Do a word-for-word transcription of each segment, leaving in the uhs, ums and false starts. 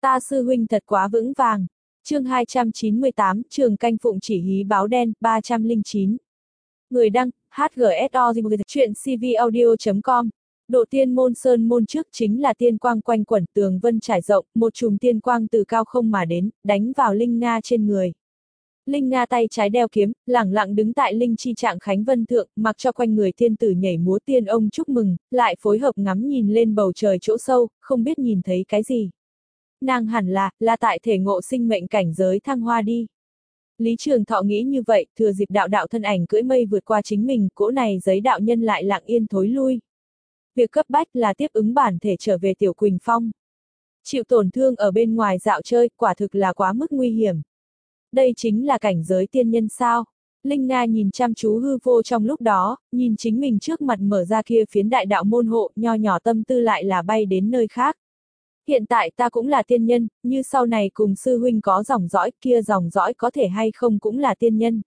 Ta sư huynh thật quá vững vàng. Chương hai trăm chín mươi tám, Trường Canh Phụng chỉ hí báo đen, ba trăm lẻ chín. Người đăng, hát giê ét o, chuyện c v audio chấm com. Độ tiên môn sơn môn trước chính là tiên quang quanh quẩn tường vân trải rộng, một chùm tiên quang từ cao không mà đến, đánh vào Linh Nga trên người. Linh Nga tay trái đeo kiếm, lẳng lặng đứng tại Linh chi trạng Khánh Vân thượng, mặc cho quanh người tiên tử nhảy múa tiên ông chúc mừng, lại phối hợp ngắm nhìn lên bầu trời chỗ sâu, không biết nhìn thấy cái gì. Nàng hẳn là, là tại thể ngộ sinh mệnh cảnh giới thăng hoa đi. Lý Trường Thọ nghĩ như vậy, thừa dịp đạo đạo thân ảnh cưỡi mây vượt qua chính mình, cỗ này giấy đạo nhân lại lặng yên thối lui. Việc cấp bách là tiếp ứng bản thể trở về Tiểu Quỳnh Phong. Chịu tổn thương ở bên ngoài dạo chơi, quả thực là quá mức nguy hiểm. Đây chính là cảnh giới tiên nhân sao? Linh Nga nhìn chăm chú hư vô trong lúc đó, nhìn chính mình trước mặt mở ra kia phiến đại đạo môn hộ, nho nhỏ tâm tư lại là bay đến nơi khác. Hiện tại ta cũng là tiên nhân, như sau này cùng sư huynh có dòng dõi, kia dòng dõi có thể hay không cũng là tiên nhân.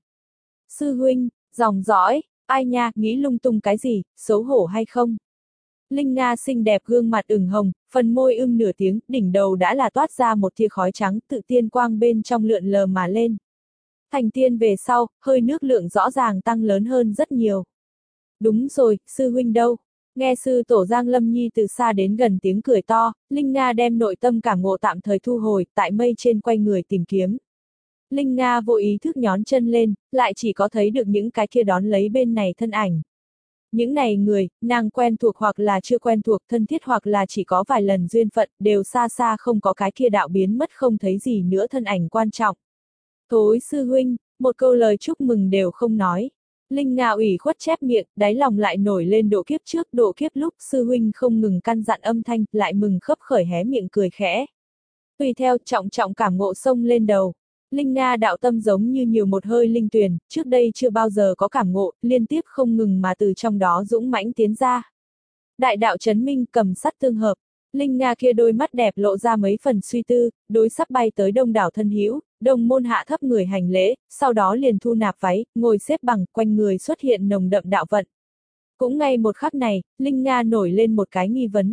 Sư huynh, dòng dõi, ai nha, nghĩ lung tung cái gì, xấu hổ hay không? Linh Nga xinh đẹp gương mặt ửng hồng, phần môi ưm nửa tiếng, đỉnh đầu đã là toát ra một tia khói trắng, tự tiên quang bên trong lượn lờ mà lên. Thành tiên về sau, hơi nước lượng rõ ràng tăng lớn hơn rất nhiều. Đúng rồi, sư huynh đâu? Nghe sư tổ Giang Lâm Nhi từ xa đến gần tiếng cười to, Linh Nga đem nội tâm cảm ngộ tạm thời thu hồi, tại mây trên quay người tìm kiếm. Linh Nga vô ý thức nhón chân lên, lại chỉ có thấy được những cái kia đón lấy bên này thân ảnh. Những này người, nàng quen thuộc hoặc là chưa quen thuộc, thân thiết hoặc là chỉ có vài lần duyên phận, đều xa xa không có cái kia đạo biến mất không thấy gì nữa thân ảnh quan trọng. Thối sư huynh, một câu lời chúc mừng đều không nói. Linh Nga ủy khuất chép miệng, đáy lòng lại nổi lên độ kiếp trước, độ kiếp lúc sư huynh không ngừng căn dặn âm thanh, lại mừng khấp khởi hé miệng cười khẽ. Tùy theo trọng trọng cảm ngộ sông lên đầu. Linh Nga đạo tâm giống như nhiều một hơi linh tuyền, trước đây chưa bao giờ có cảm ngộ, liên tiếp không ngừng mà từ trong đó dũng mãnh tiến ra. Đại đạo chấn minh cầm sắt tương hợp, Linh Nga kia đôi mắt đẹp lộ ra mấy phần suy tư, đối sắp bay tới đông đảo thân hữu, đồng môn hạ thấp người hành lễ, sau đó liền thu nạp váy, ngồi xếp bằng, quanh người xuất hiện nồng đậm đạo vận. Cũng ngay một khắc này, Linh Nga nổi lên một cái nghi vấn.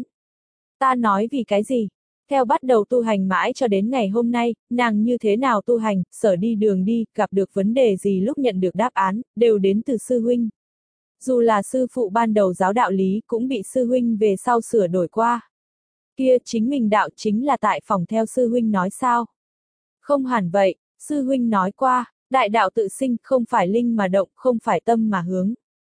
Ta nói vì cái gì? Theo bắt đầu tu hành mãi cho đến ngày hôm nay, nàng như thế nào tu hành, sở đi đường đi, gặp được vấn đề gì lúc nhận được đáp án, đều đến từ sư huynh. Dù là sư phụ ban đầu giáo đạo lý cũng bị sư huynh về sau sửa đổi qua. Kia chính mình đạo chính là tại phòng theo sư huynh nói sao? Không hẳn vậy, sư huynh nói qua, đại đạo tự sinh, không phải linh mà động, không phải tâm mà hướng.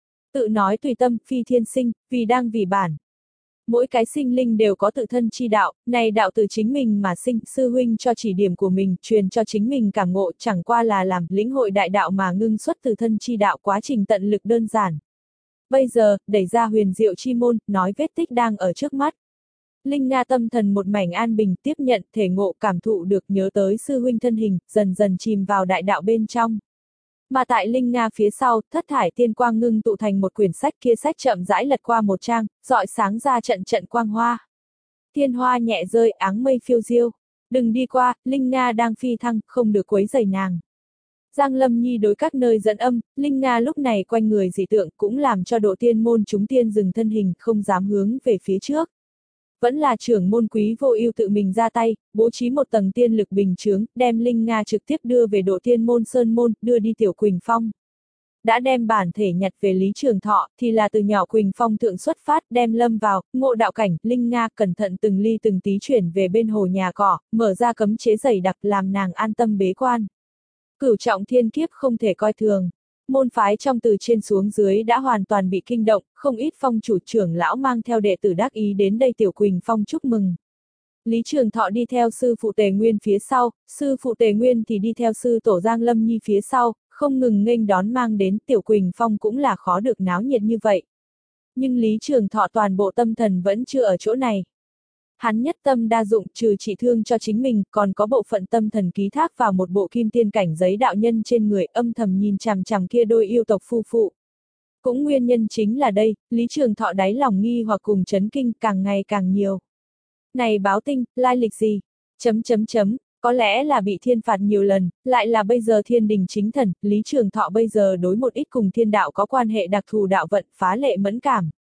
Tự nói tùy tâm, phi thiên sinh, vì đang vì bản. Mỗi cái sinh linh đều có tự thân chi đạo, này đạo từ chính mình mà sinh, sư huynh cho chỉ điểm của mình, truyền cho chính mình cảm ngộ, chẳng qua là làm lĩnh hội đại đạo mà ngưng xuất từ thân chi đạo, quá trình tận lực đơn giản. Bây giờ, đẩy ra huyền diệu chi môn, nói vết tích đang ở trước mắt. Linh Nga tâm thần một mảnh an bình, tiếp nhận, thể ngộ, cảm thụ được, nhớ tới sư huynh thân hình, dần dần chìm vào đại đạo bên trong. Mà tại Linh Nga phía sau, thất thải tiên quang ngưng tụ thành một quyển sách, kia sách chậm rãi lật qua một trang, rọi sáng ra trận trận quang hoa. Thiên hoa nhẹ rơi, áng mây phiêu diêu. Đừng đi qua, Linh Nga đang phi thăng, không được quấy rầy nàng. Giang Lâm Nhi đối các nơi dẫn âm, Linh Nga lúc này quanh người dị tượng cũng làm cho độ tiên môn chúng tiên dừng thân hình, không dám hướng về phía trước. Vẫn là trưởng môn Quý Vô Ưu tự mình ra tay, bố trí một tầng tiên lực bình chướng, đem Linh Nga trực tiếp đưa về độ tiên môn sơn môn, đưa đi Tiểu Quỳnh Phong. Đã đem bản thể nhặt về Lý Trường Thọ, thì là từ nhỏ Quỳnh Phong thượng xuất phát, đem lâm vào, ngộ đạo cảnh, Linh Nga cẩn thận từng ly từng tí chuyển về bên hồ nhà cỏ, mở ra cấm chế dày đặc làm nàng an tâm bế quan. Cửu trọng thiên kiếp không thể coi thường. Môn phái trong từ trên xuống dưới đã hoàn toàn bị kinh động, không ít phong chủ trưởng lão mang theo đệ tử đắc ý đến đây Tiểu Quỳnh Phong chúc mừng. Lý Trường Thọ đi theo sư phụ Tề Nguyên phía sau, sư phụ Tề Nguyên thì đi theo sư tổ Giang Lâm Nhi phía sau, không ngừng nghênh đón mang đến Tiểu Quỳnh Phong cũng là khó được náo nhiệt như vậy. Nhưng Lý Trường Thọ toàn bộ tâm thần vẫn chưa ở chỗ này. Hắn nhất tâm đa dụng, trừ trị thương cho chính mình, còn có bộ phận tâm thần ký thác vào một bộ kim tiên cảnh giấy đạo nhân trên người, âm thầm nhìn chằm chằm kia đôi yêu tộc phu phụ. Cũng nguyên nhân chính là đây, Lý Trường Thọ đáy lòng nghi hoặc cùng chấn kinh càng ngày càng nhiều. Này báo tinh, lai lịch gì? Chấm chấm chấm, có lẽ là bị thiên phạt nhiều lần, lại là bây giờ thiên đình chính thần, Lý Trường Thọ bây giờ đối một ít cùng thiên đạo có quan hệ đặc thù đạo vận, phá lệ mẫn cảm.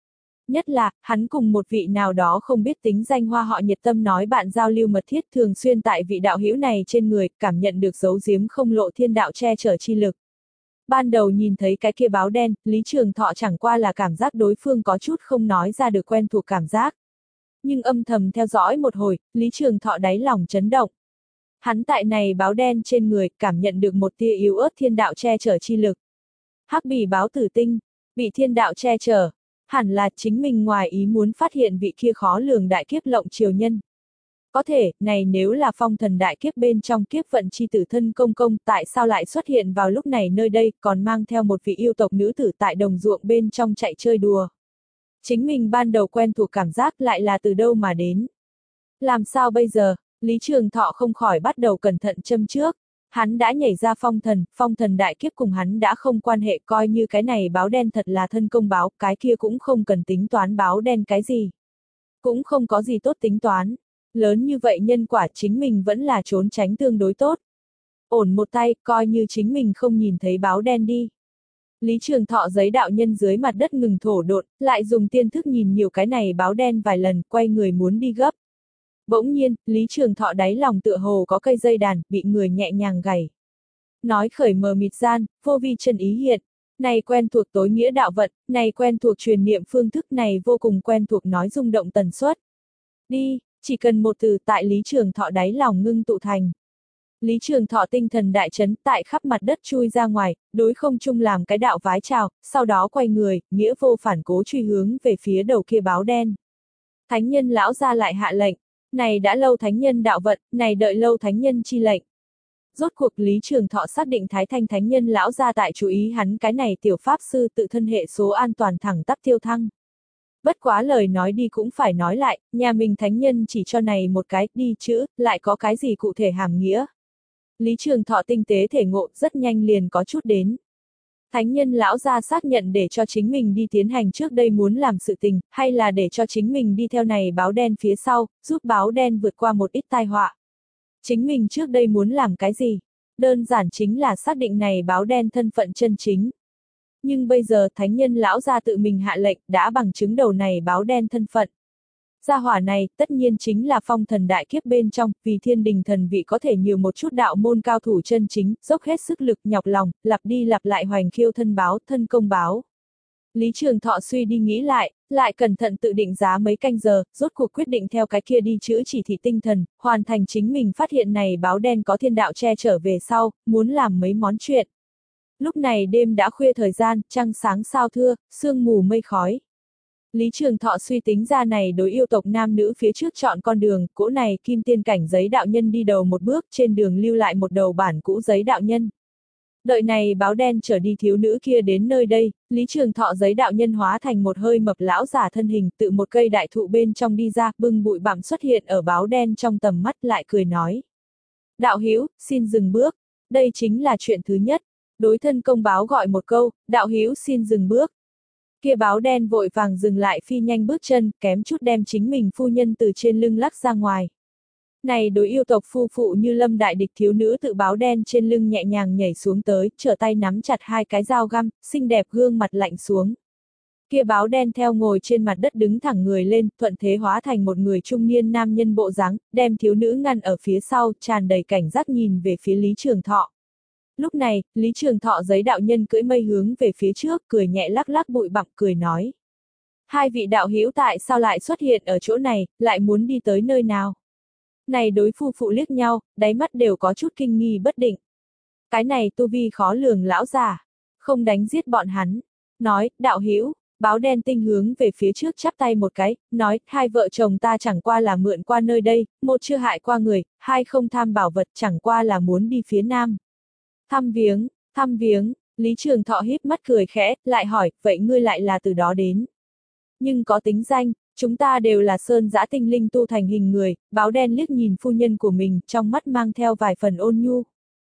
Nhất là, hắn cùng một vị nào đó không biết tính danh hoa họ nhiệt tâm nói bạn giao lưu mật thiết thường xuyên tại vị đạo hữu này trên người, cảm nhận được dấu giếm không lộ thiên đạo che chở chi lực. Ban đầu nhìn thấy cái kia báo đen, Lý Trường Thọ chẳng qua là cảm giác đối phương có chút không nói ra được quen thuộc cảm giác. Nhưng âm thầm theo dõi một hồi, Lý Trường Thọ đáy lòng chấn động. Hắn tại này báo đen trên người, cảm nhận được một tia yếu ớt thiên đạo che chở chi lực. Hắc bỉ báo tử tinh, bị thiên đạo che chở, hẳn là chính mình ngoài ý muốn phát hiện vị kia khó lường đại kiếp lộng triều nhân. Có thể, này nếu là phong thần đại kiếp bên trong kiếp vận chi tử thân công công, tại sao lại xuất hiện vào lúc này nơi đây, còn mang theo một vị yêu tộc nữ tử tại đồng ruộng bên trong chạy chơi đùa. Chính mình ban đầu quen thuộc cảm giác lại là từ đâu mà đến. Làm sao bây giờ, Lý Trường Thọ không khỏi bắt đầu cẩn thận châm trước. Hắn đã nhảy ra phong thần, phong thần đại kiếp cùng hắn đã không quan hệ, coi như cái này báo đen thật là thân công báo, cái kia cũng không cần tính toán báo đen cái gì. Cũng không có gì tốt tính toán. Lớn như vậy nhân quả chính mình vẫn là trốn tránh tương đối tốt. Ổn một tay, coi như chính mình không nhìn thấy báo đen đi. Lý Trường Thọ giấy đạo nhân dưới mặt đất ngừng thổ độn, lại dùng tiên thức nhìn nhiều cái này báo đen vài lần, quay người muốn đi gấp. Bỗng nhiên, Lý Trường Thọ đáy lòng tựa hồ có cây dây đàn, bị người nhẹ nhàng gảy. Nói khởi mờ mịt gian, vô vi chân ý hiện. Này quen thuộc tối nghĩa đạo vận, này quen thuộc truyền niệm phương thức, này vô cùng quen thuộc nói rung động tần suất. Đi, chỉ cần một từ tại Lý Trường Thọ đáy lòng ngưng tụ thành. Lý Trường Thọ tinh thần đại chấn tại khắp mặt đất chui ra ngoài, đối không trung làm cái đạo vái chào, sau đó quay người, nghĩa vô phản cố truy hướng về phía đầu kia báo đen. Thánh nhân lão ra lại hạ lệnh, này đã lâu thánh nhân đạo vận, này đợi lâu thánh nhân chi lệnh. Rốt cuộc Lý Trường Thọ xác định Thái Thanh thánh nhân lão ra tại chú ý hắn cái này tiểu pháp sư tự thân hệ số an toàn thẳng tắp tiêu thăng. Bất quá lời nói đi cũng phải nói lại, nhà mình thánh nhân chỉ cho này một cái đi chữ, lại có cái gì cụ thể hàm nghĩa. Lý Trường Thọ tinh tế thể ngộ rất nhanh liền có chút đến. Thánh nhân lão ra xác nhận để cho chính mình đi tiến hành trước đây muốn làm sự tình, hay là để cho chính mình đi theo này báo đen phía sau, giúp báo đen vượt qua một ít tai họa. Chính mình trước đây muốn làm cái gì? Đơn giản chính là xác định này báo đen thân phận chân chính. Nhưng bây giờ thánh nhân lão ra tự mình hạ lệnh đã bằng chứng đầu này báo đen thân phận. Gia hỏa này tất nhiên chính là phong thần đại kiếp bên trong, vì thiên đình thần vị có thể nhiều một chút đạo môn cao thủ chân chính, dốc hết sức lực nhọc lòng, lặp đi lặp lại hoành khiêu thân báo, thân công báo. Lý Trường Thọ suy đi nghĩ lại, lại cẩn thận tự định giá mấy canh giờ, rốt cuộc quyết định theo cái kia đi chữ chỉ thị tinh thần, hoàn thành chính mình phát hiện này báo đen có thiên đạo che trở về sau, muốn làm mấy món chuyện. Lúc này đêm đã khuya thời gian, trăng sáng sao thưa, sương mù mây khói. Lý Trường Thọ suy tính ra này đối yêu tộc nam nữ phía trước chọn con đường, cỗ này kim tiên cảnh giấy đạo nhân đi đầu một bước, trên đường lưu lại một đầu bản cũ giấy đạo nhân. Đợi này báo đen trở đi thiếu nữ kia đến nơi đây, Lý Trường Thọ giấy đạo nhân hóa thành một hơi mập lão giả thân hình, tự một cây đại thụ bên trong đi ra, bưng bụi bặm xuất hiện ở báo đen trong tầm mắt, lại cười nói. Đạo hữu, xin dừng bước, đây chính là chuyện thứ nhất. Đối thân công báo gọi một câu, đạo hữu xin dừng bước. Kia báo đen vội vàng dừng lại phi nhanh bước chân, kém chút đem chính mình phu nhân từ trên lưng lắc ra ngoài. Này đối yêu tộc phu phụ như lâm đại địch thiếu nữ tự báo đen trên lưng nhẹ nhàng nhảy xuống tới, trở tay nắm chặt hai cái dao găm, xinh đẹp gương mặt lạnh xuống. Kia báo đen theo ngồi trên mặt đất đứng thẳng người lên, thuận thế hóa thành một người trung niên nam nhân bộ dáng, đem thiếu nữ ngăn ở phía sau, tràn đầy cảnh giác nhìn về phía Lý Trường Thọ. Lúc này, Lý Trường Thọ giấy đạo nhân cưỡi mây hướng về phía trước, cười nhẹ lắc lắc bụi bặm cười nói. Hai vị đạo hữu tại sao lại xuất hiện ở chỗ này, lại muốn đi tới nơi nào? Này đối phu phụ liếc nhau, đáy mắt đều có chút kinh nghi bất định. Cái này tu vi khó lường lão già, không đánh giết bọn hắn. Nói, đạo hữu, báo đen tinh hướng về phía trước chắp tay một cái, nói, hai vợ chồng ta chẳng qua là mượn qua nơi đây, một chưa hại qua người, hai không tham bảo vật chẳng qua là muốn đi phía nam. Thăm viếng, thăm viếng, Lý Trường Thọ híp mắt cười khẽ, lại hỏi, vậy ngươi lại là từ đó đến. Nhưng có tính danh, chúng ta đều là sơn dã tinh linh tu thành hình người, báo đen liếc nhìn phu nhân của mình, trong mắt mang theo vài phần ôn nhu.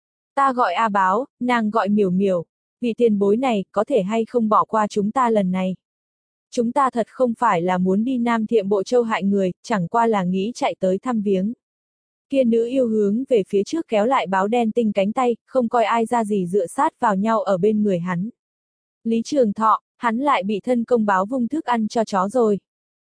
Ta gọi A Báo, nàng gọi Miểu Miểu, vì tiền bối này, có thể hay không bỏ qua chúng ta lần này. Chúng ta thật không phải là muốn đi Nam Thiệm Bộ Châu hại người, chẳng qua là nghĩ chạy tới thăm viếng. Kia nữ yêu hướng về phía trước kéo lại báo đen tinh cánh tay, không coi ai ra gì dựa sát vào nhau ở bên người hắn. Lý Trường Thọ, Hắn lại bị thân công báo vung thức ăn cho chó rồi.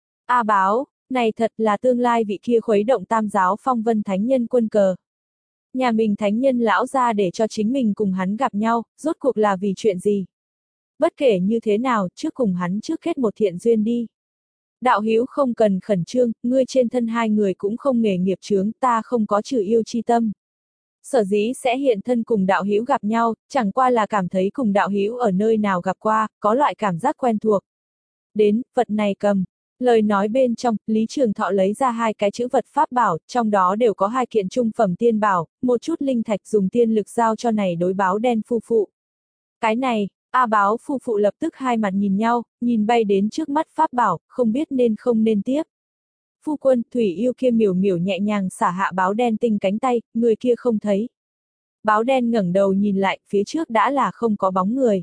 A Báo, này thật là tương lai vị kia khuấy động tam giáo phong vân thánh nhân quân cờ. Nhà mình thánh nhân lão ra để cho chính mình cùng hắn gặp nhau, rốt cuộc là vì chuyện gì? Bất kể như thế nào, trước cùng hắn trước kết một thiện duyên đi. Đạo hữu không cần khẩn trương, ngươi trên thân hai người cũng không nghề nghiệp chướng, ta không có trừ yêu chi tâm. Sở dĩ sẽ hiện thân cùng đạo hữu gặp nhau, chẳng qua là cảm thấy cùng đạo hữu ở nơi nào gặp qua, có loại cảm giác quen thuộc. Đến, vật này cầm. Lời nói bên trong, Lý Trường Thọ lấy ra hai cái chữ vật pháp bảo, trong đó đều có hai kiện trung phẩm tiên bảo, một chút linh thạch dùng tiên lực giao cho này đối báo đen phu phụ. Cái này, A Báo phu phụ lập tức hai mặt nhìn nhau, nhìn bay đến trước mắt pháp bảo, không biết nên không nên tiếp. Phu quân, Thủy Yêu kia miểu miểu nhẹ nhàng xả hạ báo đen tinh cánh tay, người kia không thấy. Báo đen ngẩng đầu nhìn lại, phía trước đã là không có bóng người.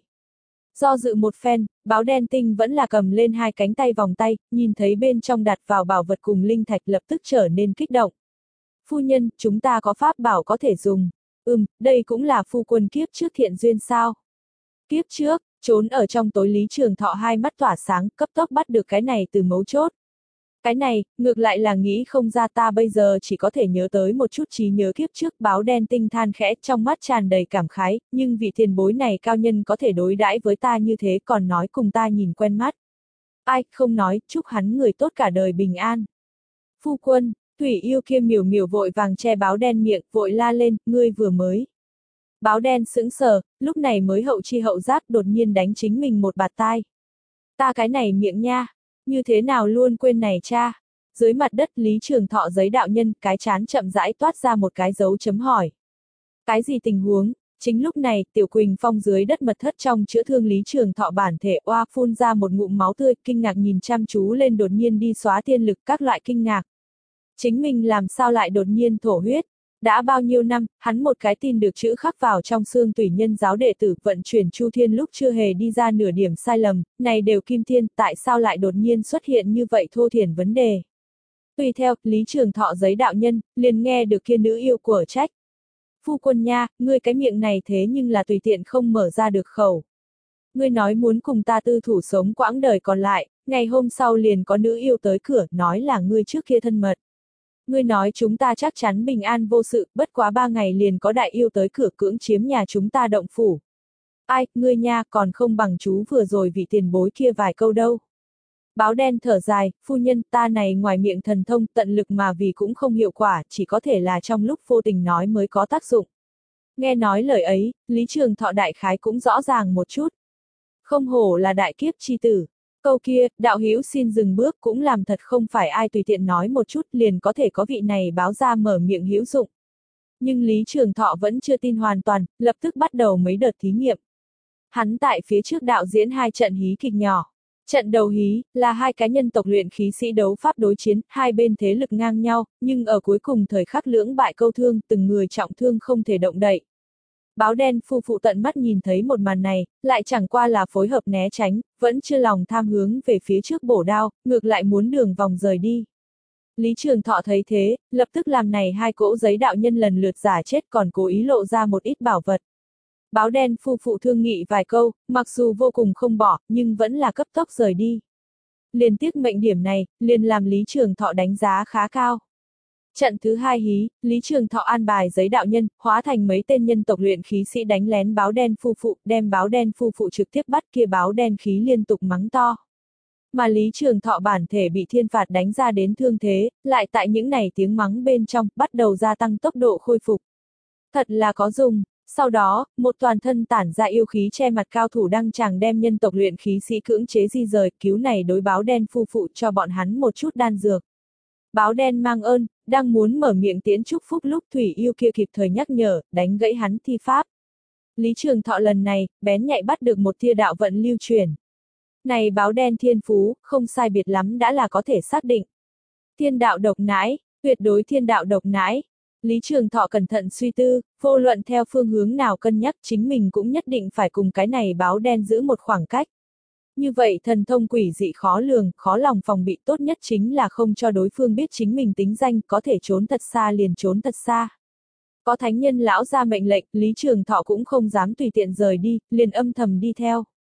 Do dự một phen, báo đen tinh vẫn là cầm lên hai cánh tay vòng tay, nhìn thấy bên trong đặt vào bảo vật cùng linh thạch lập tức trở nên kích động. Phu nhân, chúng ta có pháp bảo có thể dùng. Ừm, đây cũng là phu quân kiếp trước thiện duyên sao. Kiếp trước, trốn ở trong tối Lý Trường Thọ hai mắt tỏa sáng, cấp tốc bắt được cái này từ mấu chốt. Cái này, ngược lại là nghĩ không ra ta bây giờ chỉ có thể nhớ tới một chút trí nhớ kiếp trước. Báo đen tinh than khẽ, trong mắt tràn đầy cảm khái, nhưng vị tiền bối này cao nhân có thể đối đãi với ta như thế còn nói cùng ta nhìn quen mắt. Ai, không nói, chúc hắn người tốt cả đời bình an. Phu quân, Thủy Yêu kia miểu miểu vội vàng che báo đen miệng, vội la lên, ngươi vừa mới. Báo đen sững sờ, lúc này mới hậu chi hậu giác đột nhiên đánh chính mình một bạt tai. Ta cái này miệng nha. Như thế nào luôn quên này cha? Dưới mặt đất Lý Trường Thọ giấy đạo nhân, cái chán chậm rãi toát ra một cái dấu chấm hỏi. Cái gì tình huống? Chính lúc này, Tiểu Quỳnh Phong dưới đất mật thất trong chữa thương Lý Trường Thọ bản thể oa phun ra một ngụm máu tươi, kinh ngạc nhìn chăm chú lên đột nhiên đi xóa tiên lực các loại kinh ngạc. Chính mình làm sao lại đột nhiên thổ huyết? Đã bao nhiêu năm, hắn một cái tin được chữ khắc vào trong xương tủy nhân giáo đệ tử vận chuyển Chu Thiên lúc chưa hề đi ra nửa điểm sai lầm, này đều Kim Thiên, tại sao lại đột nhiên xuất hiện như vậy thô thiển vấn đề. Tùy theo, Lý Trường Thọ giấy đạo nhân, liền nghe được kia nữ yêu của trách. Phu quân nha, ngươi cái miệng này thế nhưng là tùy tiện không mở ra được khẩu. Ngươi nói muốn cùng ta tư thủ sống quãng đời còn lại, ngày hôm sau liền có nữ yêu tới cửa, nói là ngươi trước kia thân mật. Ngươi nói chúng ta chắc chắn bình an vô sự, bất quá ba ngày liền có đại yêu tới cửa cưỡng chiếm nhà chúng ta động phủ. Ai, ngươi nha, còn không bằng chú vừa rồi vị tiền bối kia vài câu đâu. Báo đen thở dài, phu nhân, ta này ngoài miệng thần thông tận lực mà vì cũng không hiệu quả, chỉ có thể là trong lúc vô tình nói mới có tác dụng. Nghe nói lời ấy, Lý Trường Thọ đại khái cũng rõ ràng một chút. Không hổ là đại kiếp chi tử. Câu kia, đạo hữu xin dừng bước cũng làm thật không phải ai tùy tiện nói một chút liền có thể có vị này báo ra mở miệng hữu dụng. Nhưng Lý Trường Thọ vẫn chưa tin hoàn toàn, lập tức bắt đầu mấy đợt thí nghiệm. Hắn tại phía trước đạo diễn hai trận hí kịch nhỏ. Trận đầu hí, là hai cá nhân tộc luyện khí sĩ đấu pháp đối chiến, hai bên thế lực ngang nhau, nhưng ở cuối cùng thời khắc lưỡng bại câu thương, từng người trọng thương không thể động đậy. Báo đen phu phụ tận mắt nhìn thấy một màn này, lại chẳng qua là phối hợp né tránh, vẫn chưa lòng tham hướng về phía trước bổ đao, ngược lại muốn đường vòng rời đi. Lý Trường Thọ thấy thế, lập tức làm này hai cỗ giấy đạo nhân lần lượt giả chết còn cố ý lộ ra một ít bảo vật. Báo đen phu phụ thương nghị vài câu, mặc dù vô cùng không bỏ, nhưng vẫn là cấp tốc rời đi. Liên tiếc mệnh điểm này, liền làm Lý Trường Thọ đánh giá khá cao. Trận thứ hai hí, Lý Trường Thọ an bài giấy đạo nhân, hóa thành mấy tên nhân tộc luyện khí sĩ đánh lén báo đen phu phụ, đem báo đen phu phụ trực tiếp bắt kia báo đen khí liên tục mắng to. Mà Lý Trường Thọ bản thể bị thiên phạt đánh ra đến thương thế, lại tại những này tiếng mắng bên trong, bắt đầu gia tăng tốc độ khôi phục. Thật là có dùng. Sau đó, một toàn thân tản ra yêu khí che mặt cao thủ đăng tràng đem nhân tộc luyện khí sĩ cưỡng chế di rời, cứu này đối báo đen phu phụ cho bọn hắn một chút đan dược. Báo đen mang ơn, đang muốn mở miệng tiễn chúc phúc lúc Thủy Yêu kia kịp thời nhắc nhở, đánh gãy hắn thi pháp. Lý Trường Thọ lần này, bén nhạy bắt được một tia đạo vận lưu truyền. Này báo đen thiên phú, không sai biệt lắm đã là có thể xác định. Thiên đạo độc nãi, tuyệt đối thiên đạo độc nãi. Lý Trường Thọ cẩn thận suy tư, vô luận theo phương hướng nào cân nhắc chính mình cũng nhất định phải cùng cái này báo đen giữ một khoảng cách. Như vậy thần thông quỷ dị khó lường, khó lòng phòng bị tốt nhất chính là không cho đối phương biết chính mình tính danh, có thể trốn thật xa liền trốn thật xa. Có thánh nhân lão ra mệnh lệnh, Lý Trường Thọ cũng không dám tùy tiện rời đi, liền âm thầm đi theo.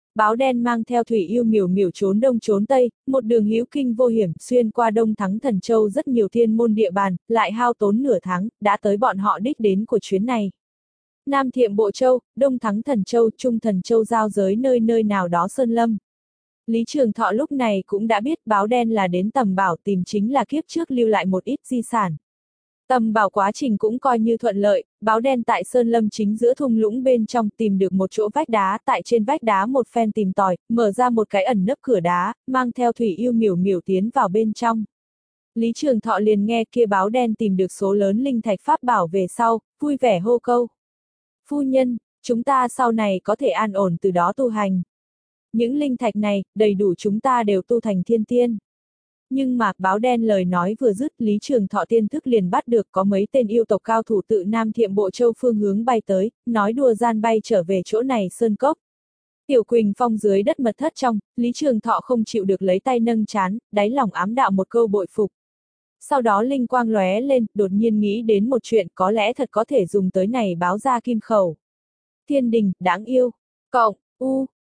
Báo đen mang theo Thủy Yêu miểu miểu trốn đông trốn tây, một đường hữu kinh vô hiểm, xuyên qua Đông Thắng Thần Châu rất nhiều thiên môn địa bàn, lại hao tốn nửa tháng, đã tới bọn họ đích đến của chuyến này. Nam Thiệm Bộ Châu, Đông Thắng Thần Châu, Trung Thần Châu giao giới nơi nơi nào đó sơn lâm. Lý Trường Thọ lúc này cũng đã biết báo đen là đến Tầm Bảo tìm chính là kiếp trước lưu lại một ít di sản. Tầm Bảo quá trình cũng coi như thuận lợi, báo đen tại sơn lâm chính giữa thung lũng bên trong tìm được một chỗ vách đá, tại trên vách đá một phen tìm tòi, mở ra một cái ẩn nấp cửa đá, mang theo Thủy Yêu miểu miểu tiến vào bên trong. Lý Trường Thọ liền nghe kia báo đen tìm được số lớn linh thạch pháp bảo về sau, vui vẻ hô câu. Phu nhân, chúng ta sau này có thể an ổn từ đó tu hành. Những linh thạch này, đầy đủ chúng ta đều tu thành thiên tiên. Nhưng mà, báo đen lời nói vừa dứt, Lý Trường Thọ tiên thức liền bắt được có mấy tên yêu tộc cao thủ tự Nam Thiệm Bộ Châu phương hướng bay tới, nói đùa gian bay trở về chỗ này sơn cốc. Tiểu Quỳnh Phong dưới đất mật thất trong, Lý Trường Thọ không chịu được lấy tay nâng chán, đáy lòng ám đạo một câu bội phục. Sau đó linh quang lóe lên, đột nhiên nghĩ đến một chuyện có lẽ thật có thể dùng tới này báo ra kim khẩu. Thiên đình, đáng yêu. Cộng, u,